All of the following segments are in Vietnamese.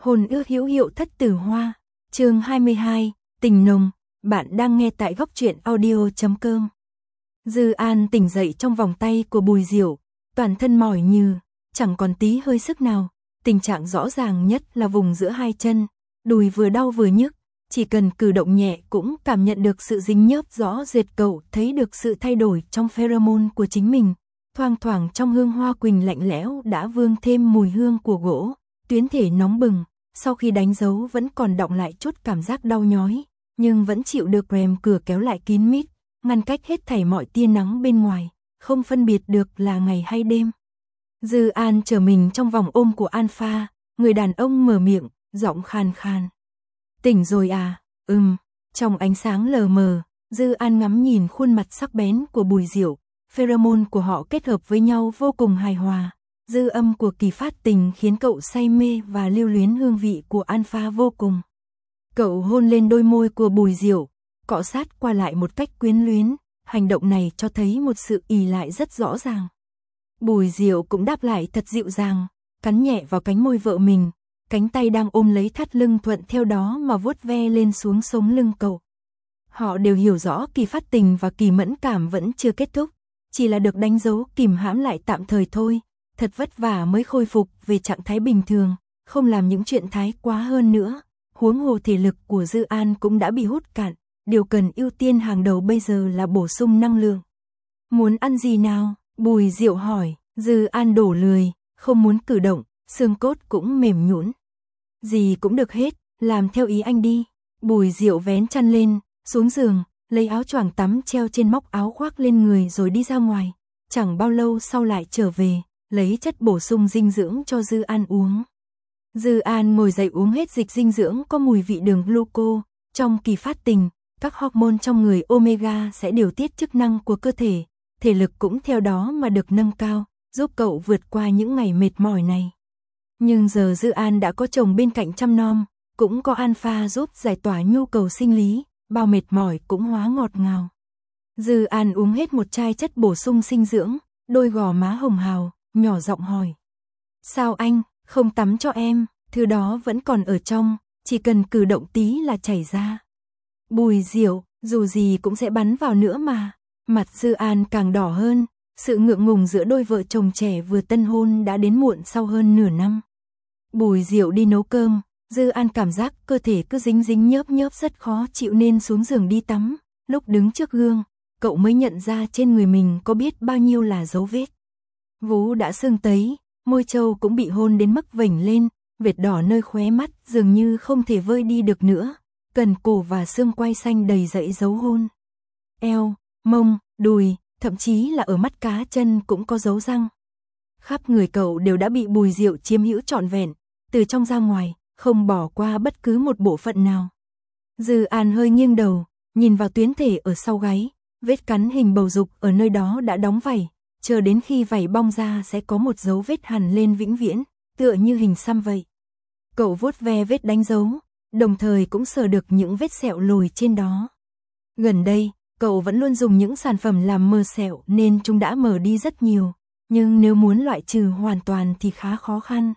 Hôn ước hữu hiệu thất tử hoa, chương 22, tình nồng, bạn đang nghe tại góc truyện audio.com. Dư An tỉnh dậy trong vòng tay của Bùi Diệu, toàn thân mỏi như, chẳng còn tí hơi sức nào, tình trạng rõ ràng nhất là vùng giữa hai chân, đùi vừa đau vừa nhức, chỉ cần cử động nhẹ cũng cảm nhận được sự dính nhớp rõ rệt. Cậu thấy được sự thay đổi trong pheromone của chính mình, thoang thoảng trong hương hoa quỳnh lạnh lẽo đã vương thêm mùi hương của gỗ, tuyến thể nóng bừng, sau khi đánh dấu vẫn còn đọng lại chút cảm giác đau nhói, nhưng vẫn chịu được rèm cửa kéo lại kín mít, ngăn cách hết thảy mọi tia nắng bên ngoài, không phân biệt được là ngày hay đêm. Dư An trở mình trong vòng ôm của Alpha, người đàn ông mở miệng, giọng khàn khàn. Tỉnh rồi à? Trong ánh sáng lờ mờ, Dư An ngắm nhìn khuôn mặt sắc bén của Bùi Diệu, pheromone của họ kết hợp với nhau vô cùng hài hòa. Dư âm của kỳ phát tình khiến cậu say mê và lưu luyến hương vị của Alpha vô cùng. Cậu hôn lên đôi môi của Bùi Diệu, cọ sát qua lại một cách quyến luyến, hành động này cho thấy một sự ỷ lại rất rõ ràng. Bùi Diệu cũng đáp lại thật dịu dàng, cắn nhẹ vào cánh môi vợ mình, cánh tay đang ôm lấy thắt lưng thuận theo đó mà vuốt ve lên xuống sống lưng cậu. Họ đều hiểu rõ kỳ phát tình và kỳ mẫn cảm vẫn chưa kết thúc, chỉ là được đánh dấu kìm hãm lại tạm thời thôi, thật vất vả mới khôi phục về trạng thái bình thường, không làm những chuyện thái quá hơn nữa. Huống hồ thể lực của Dư An cũng đã bị hút cạn, điều cần ưu tiên hàng đầu bây giờ là bổ sung năng lượng. Muốn ăn gì nào? Bùi Diệu hỏi. Dư An đổ lười, không muốn cử động, xương cốt cũng mềm nhũn. Gì cũng được hết, làm theo ý anh đi. Bùi Diệu vén chăn lên, xuống giường, lấy áo choàng tắm treo trên móc áo khoác lên người rồi đi ra ngoài. Chẳng bao lâu sau lại trở về, lấy chất bổ sung dinh dưỡng cho Dư An uống. Dư An ngồi dậy uống hết dịch dinh dưỡng có mùi vị đường gluco. Trong kỳ phát tình, các hormone trong người omega sẽ điều tiết chức năng của cơ thể, thể lực cũng theo đó mà được nâng cao, giúp cậu vượt qua những ngày mệt mỏi này. Nhưng giờ Dư An đã có chồng bên cạnh chăm nom, cũng có Alpha giúp giải tỏa nhu cầu sinh lý, bao mệt mỏi cũng hóa ngọt ngào. Dư An uống hết một chai chất bổ sung dinh dưỡng, đôi gò má hồng hào, nhỏ giọng hỏi. Sao anh không tắm cho em, thứ đó vẫn còn ở trong, chỉ cần cử động tí là chảy ra. Bùi Diệu, dù gì cũng sẽ bắn vào nữa mà. Mặt Dư An càng đỏ hơn, sự ngượng ngùng giữa đôi vợ chồng trẻ vừa tân hôn đã đến muộn sau hơn nửa năm. Bùi Diệu đi nấu cơm, Dư An cảm giác cơ thể cứ dính dính nhớp nhớp rất khó chịu nên xuống giường đi tắm. Lúc đứng trước gương, cậu mới nhận ra trên người mình có biết bao nhiêu là dấu vết. Vú đã sưng tấy, môi trâu cũng bị hôn đến mức vểnh lên, vệt đỏ nơi khóe mắt dường như không thể vơi đi được nữa, cần cổ và xương quai xanh đầy dẫy dấu hôn. Eo, mông, đùi, thậm chí là ở mắt cá chân cũng có dấu răng. Khắp người cậu đều đã bị Bùi Diệu chiếm hữu trọn vẹn, từ trong ra ngoài, không bỏ qua bất cứ một bộ phận nào. Dư An hơi nghiêng đầu, nhìn vào tuyến thể ở sau gáy, vết cắn hình bầu dục ở nơi đó đã đóng vảy, chờ đến khi vảy bong ra sẽ có một dấu vết hằn lên vĩnh viễn, tựa như hình xăm vậy. Cậu vuốt ve vết đánh dấu, đồng thời cũng sờ được những vết sẹo lồi trên đó. Gần đây, cậu vẫn luôn dùng những sản phẩm làm mờ sẹo nên chúng đã mờ đi rất nhiều, nhưng nếu muốn loại trừ hoàn toàn thì khá khó khăn.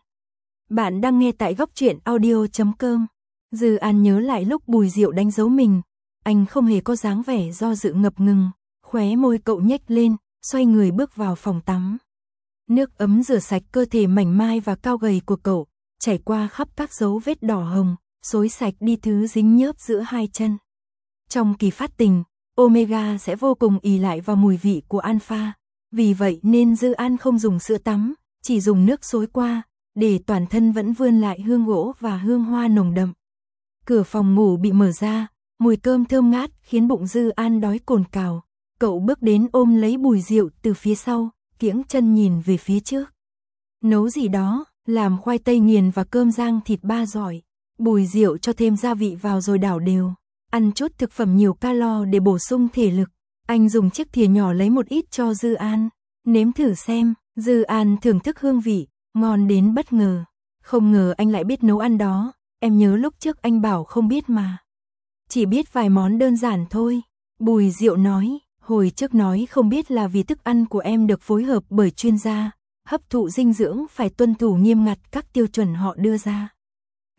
Bạn đang nghe tại góc truyện audio.com. Dư An nhớ lại lúc Bùi Diệu đánh dấu mình, anh không hề có dáng vẻ do dự ngập ngừng, khóe môi cậu nhếch lên, xoay người bước vào phòng tắm. Nước ấm rửa sạch cơ thể mảnh mai và cao gầy của cậu, chảy qua khắp các dấu vết đỏ hồng, xối sạch đi thứ dính nhớp giữa hai chân. Trong kỳ phát tình, omega sẽ vô cùng ỷ lại vào mùi vị của alpha, vì vậy nên Dư An không dùng sữa tắm, chỉ dùng nước xối qua, để toàn thân vẫn vươn lại hương gỗ và hương hoa nồng đậm. Cửa phòng ngủ bị mở ra, mùi cơm thơm ngát khiến bụng Dư An đói cồn cào. Cậu bước đến ôm lấy Bùi Diệu từ phía sau, kiễng chân nhìn về phía trước. Nấu gì đó, làm khoai tây nghiền và cơm rang thịt ba giỏi. Bùi Diệu cho thêm gia vị vào rồi đảo đều. Ăn chút thực phẩm nhiều calo để bổ sung thể lực. Anh dùng chiếc thìa nhỏ lấy một ít cho Dư An. Nếm thử xem. Dư An thưởng thức hương vị, ngon đến bất ngờ. Không ngờ anh lại biết nấu ăn đó. Em nhớ lúc trước anh bảo không biết mà. Chỉ biết vài món đơn giản thôi. Bùi Diệu nói. Hồi trước nói không biết là vì thức ăn của em được phối hợp bởi chuyên gia, hấp thụ dinh dưỡng phải tuân thủ nghiêm ngặt các tiêu chuẩn họ đưa ra.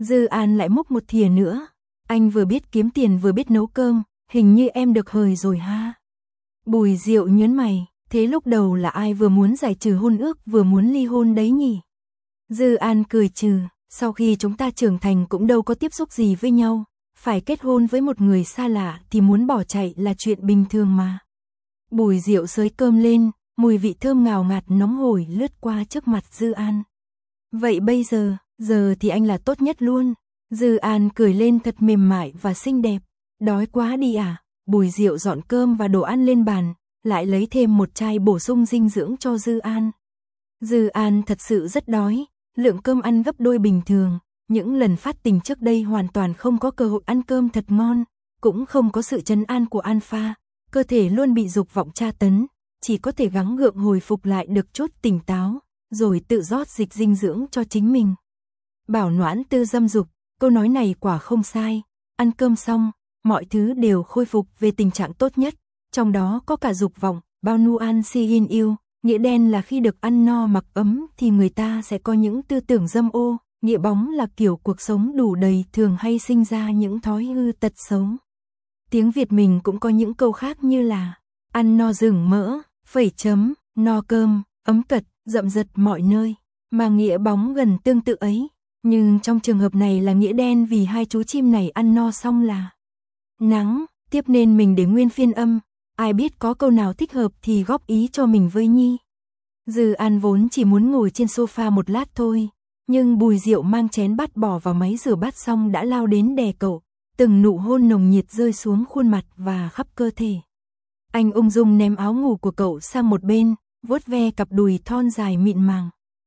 Dư An lại múc một thìa nữa. Anh vừa biết kiếm tiền vừa biết nấu cơm, hình như em được hời rồi ha. Bùi Diệu nhớn mày, thế lúc đầu là ai vừa muốn giải trừ hôn ước vừa muốn ly hôn đấy nhỉ? Dư An cười trừ, sau khi chúng ta trưởng thành cũng đâu có tiếp xúc gì với nhau, phải kết hôn với một người xa lạ thì muốn bỏ chạy là chuyện bình thường mà. Bùi Diệu xới cơm lên, mùi vị thơm ngào ngạt nóng hổi lướt qua trước mặt Dư An. Vậy bây giờ thì anh là tốt nhất luôn. Dư An cười lên thật mềm mại và xinh đẹp. Đói quá đi à? Bùi Diệu dọn cơm và đồ ăn lên bàn, lại lấy thêm một chai bổ sung dinh dưỡng cho Dư An. Dư An thật sự rất đói, lượng cơm ăn gấp đôi bình thường. Những lần phát tình trước đây hoàn toàn không có cơ hội ăn cơm thật ngon, cũng không có sự trấn an của Alpha, cơ thể luôn bị dục vọng tra tấn, chỉ có thể gắng gượng hồi phục lại được chút tỉnh táo, rồi tự rót dịch dinh dưỡng cho chính mình. Bảo noãn tư dâm dục, câu nói này quả không sai, ăn cơm xong, mọi thứ đều khôi phục về tình trạng tốt nhất, trong đó có cả dục vọng, bao nuan si hin yêu, nghĩa đen là khi được ăn no mặc ấm thì người ta sẽ có những tư tưởng dâm ô, nghĩa bóng là kiểu cuộc sống đủ đầy thường hay sinh ra những thói hư tật xấu. Tiếng Việt mình cũng có những câu khác như là ăn no rừng mỡ, phẩy chấm, no cơm, ấm cật, dậm dật mọi nơi, mà nghĩa bóng gần tương tự ấy. Nhưng trong trường hợp này là nghĩa đen vì hai chú chim này ăn no xong là nắng, tiếp nên mình để nguyên phiên âm, ai biết có câu nào thích hợp thì góp ý cho mình với Nhi. Dư An vốn chỉ muốn ngồi trên sofa một lát thôi, nhưng Bùi Diệu mang chén bát bỏ vào máy rửa bát xong đã lao đến đè cậu, từng nụ hôn nồng nhiệt rơi xuống khuôn mặt và khắp cơ thể. Anh ung dung ném áo ngủ của cậu sang một bên, vuốt ve cặp đùi thon dài mịn màng.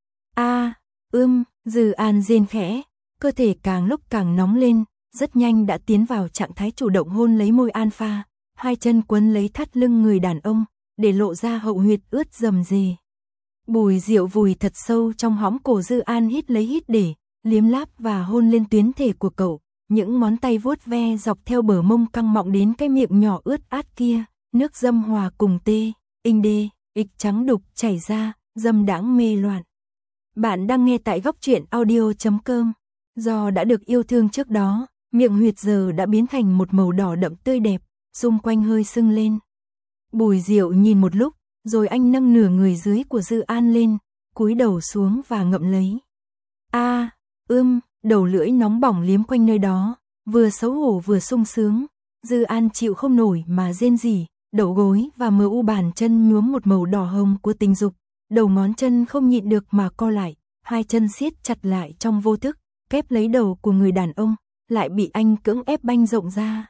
Dư An rên khẽ, cơ thể càng lúc càng nóng lên, rất nhanh đã tiến vào trạng thái chủ động hôn lấy môi Alpha, hai chân quấn lấy thắt lưng người đàn ông, để lộ ra hậu huyệt ướt rầm rề. Bùi Diệu vùi thật sâu trong hõm cổ Dư An hít lấy hít để, liếm láp và hôn lên tuyến thể của cậu, những ngón tay vuốt ve dọc theo bờ mông căng mọng đến cái miệng nhỏ ướt át kia, nước dâm hòa cùng tê, inh đê, ịch trắng đục chảy ra, dâm đãng mê loạn. Bạn đang nghe tại góc truyện audio.com. Do đã được yêu thương trước đó, miệng huyệt giờ đã biến thành một màu đỏ đậm tươi đẹp, xung quanh hơi sưng lên. Bùi Diệu nhìn một lúc, rồi anh nâng nửa người dưới của Dư An lên, cúi đầu xuống và ngậm lấy. Đầu lưỡi nóng bỏng liếm quanh nơi đó, vừa xấu hổ vừa sung sướng. Dư An chịu không nổi mà rên rỉ, đầu gối và mờ u bàn chân nhuốm một màu đỏ hồng của tình dục. Đầu ngón chân không nhịn được mà co lại, hai chân siết chặt lại trong vô thức, kép lấy đầu của người đàn ông, lại bị anh cưỡng ép banh rộng ra.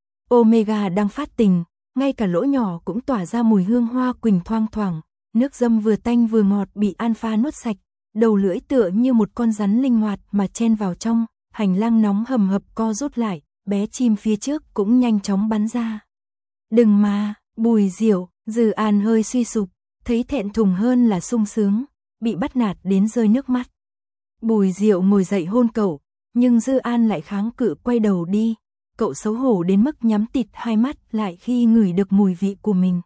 Omega đang phát tình, ngay cả lỗ nhỏ cũng tỏa ra mùi hương hoa quỳnh thoang thoảng, nước dâm vừa tanh vừa ngọt bị Alpha nuốt sạch, đầu lưỡi tựa như một con rắn linh hoạt mà chen vào trong, hành lang nóng hầm hập co rút lại, bé chim phía trước cũng nhanh chóng bắn ra. Đừng mà, Bùi Diệu, Dư An hơi suy sụp, thấy thẹn thùng hơn là sung sướng, bị bắt nạt đến rơi nước mắt. Bùi Diệu ngồi dậy hôn cậu, nhưng Dư An lại kháng cự quay đầu đi, cậu xấu hổ đến mức nhắm tịt hai mắt lại khi ngửi được mùi vị của mình.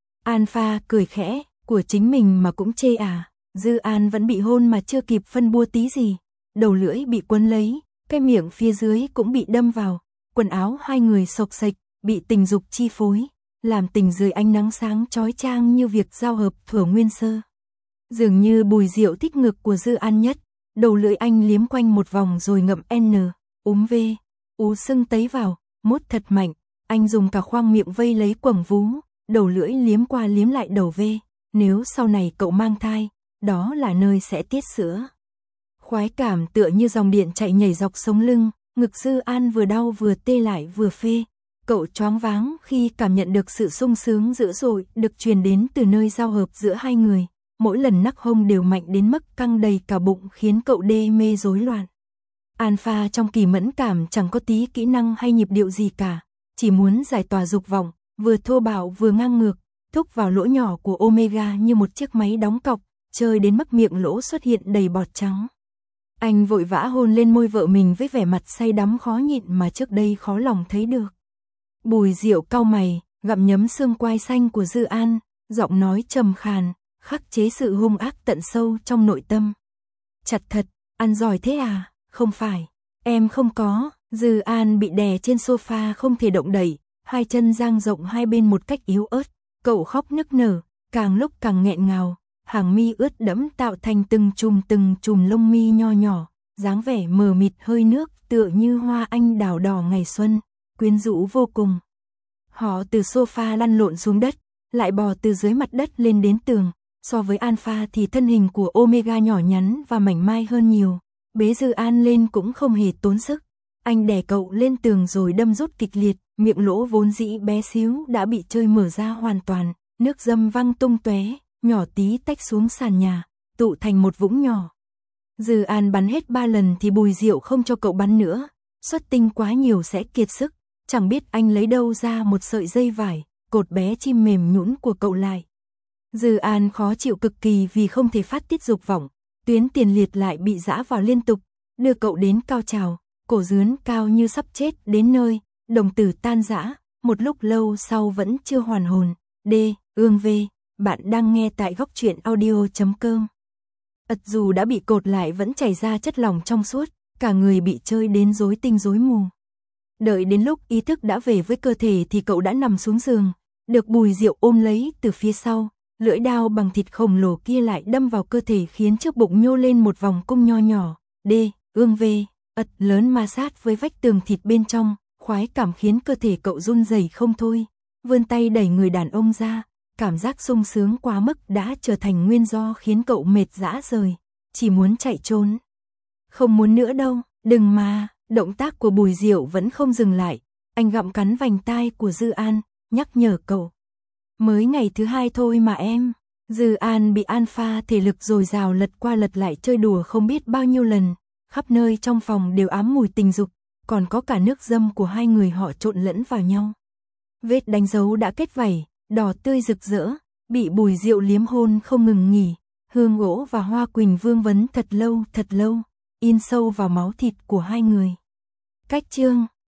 Alpha cười khẽ, của chính mình mà cũng chê à, Dư An vẫn bị hôn mà chưa kịp phân bua tí gì, đầu lưỡi bị quấn lấy, cái miệng phía dưới cũng bị đâm vào, quần áo hai người xộc xệch, bị tình dục chi phối, làm tình dưới ánh nắng sáng chói chang như việc giao hợp thuở nguyên sơ. Dường như Bùi Diệu thích ngực của Dư An nhất, đầu lưỡi anh liếm quanh một vòng rồi ngậm N, v, ú sưng tấy vào, mút thật mạnh, anh dùng cả khoang miệng vây lấy quầng vú, đầu lưỡi liếm qua liếm lại đầu V, nếu sau này cậu mang thai, đó là nơi sẽ tiết sữa. Khoái cảm tựa như dòng điện chạy nhảy dọc sống lưng, ngực Dư An vừa đau vừa tê lại vừa phê. Cậu choáng váng khi cảm nhận được sự sung sướng dữ dội được truyền đến từ nơi giao hợp giữa hai người. Mỗi lần nắc hông đều mạnh đến mức căng đầy cả bụng khiến cậu đê mê rối loạn. Alpha trong kỳ mẫn cảm chẳng có tí kỹ năng hay nhịp điệu gì cả, chỉ muốn giải tỏa dục vọng, vừa thô bạo vừa ngang ngược, thúc vào lỗ nhỏ của Omega như một chiếc máy đóng cọc, chơi đến mức miệng lỗ xuất hiện đầy bọt trắng. Anh vội vã hôn lên môi vợ mình với vẻ mặt say đắm khó nhịn mà trước đây khó lòng thấy được. Bùi Diệu cau mày, gặm nhấm xương quai xanh của Dư An, giọng nói trầm khàn, khắc chế sự hung ác tận sâu trong nội tâm. Chặt thật, ăn giỏi thế à? Không phải, Em không có, Dư An bị đè trên sofa không thể động đậy, hai chân dang rộng hai bên một cách yếu ớt, cậu khóc nức nở, càng lúc càng nghẹn ngào, hàng mi ướt đẫm tạo thành từng chùm lông mi nho nhỏ, dáng vẻ mờ mịt hơi nước tựa như hoa anh đào đỏ ngày xuân, quyến rũ vô cùng. Họ từ sofa lăn lộn xuống đất, lại bò từ dưới mặt đất lên đến tường, so với Alpha thì thân hình của Omega nhỏ nhắn và mảnh mai hơn nhiều, bế Dư An lên cũng không hề tốn sức. Anh đè cậu lên tường rồi đâm rút kịch liệt, miệng lỗ vốn dĩ bé xíu đã bị chơi mở ra hoàn toàn, nước dâm văng tung tóe, nhỏ tí tách xuống sàn nhà, tụ thành một vũng nhỏ. Dư An bắn hết 3 lần thì Bùi Diệu không cho cậu bắn nữa, xuất tinh quá nhiều sẽ kiệt sức, chẳng biết anh lấy đâu ra một sợi dây vải, cột bé chim mềm nhũn của cậu lại. Dư An khó chịu cực kỳ vì không thể phát tiết dục vọng, tuyến tiền liệt lại bị giã vào liên tục, đưa cậu đến cao trào, cổ dướn cao như sắp chết đến nơi, đồng tử tan rã, một lúc lâu sau vẫn chưa hoàn hồn. Ương V, bạn đang nghe tại góc truyện audio.com. Dù đã bị cột lại vẫn chảy ra chất lỏng trong suốt, cả người bị chơi đến rối tinh rối mù. Đợi đến lúc ý thức đã về với cơ thể thì cậu đã nằm xuống giường, được Bùi Diệu ôm lấy từ phía sau, lưỡi dao bằng thịt khổng lồ kia lại đâm vào cơ thể khiến trước bụng nhô lên một vòng cung nho nhỏ. Ương V, lớn ma sát với vách tường thịt bên trong, khoái cảm khiến cơ thể cậu run rẩy không thôi, vươn tay đẩy người đàn ông ra, cảm giác sung sướng quá mức đã trở thành nguyên do khiến cậu mệt rã rời, chỉ muốn chạy trốn. Không muốn nữa đâu, đừng mà, động tác của Bùi Diệu vẫn không dừng lại, anh gặm cắn vành tai của Dư An, nhắc nhở cậu. Mới ngày thứ 2 thôi mà em. Dư An bị Alpha thể lực dồi dào lật qua lật lại chơi đùa không biết bao nhiêu lần, khắp nơi trong phòng đều ám mùi tình dục, còn có cả nước dâm của hai người họ trộn lẫn vào nhau. Vết đánh dấu đã kết vảy, đỏ tươi rực rỡ, bị Bùi Diệu liếm hôn không ngừng nghỉ, hương gỗ và hoa quỳnh vương vấn thật lâu, in sâu vào máu thịt của hai người. Cách chương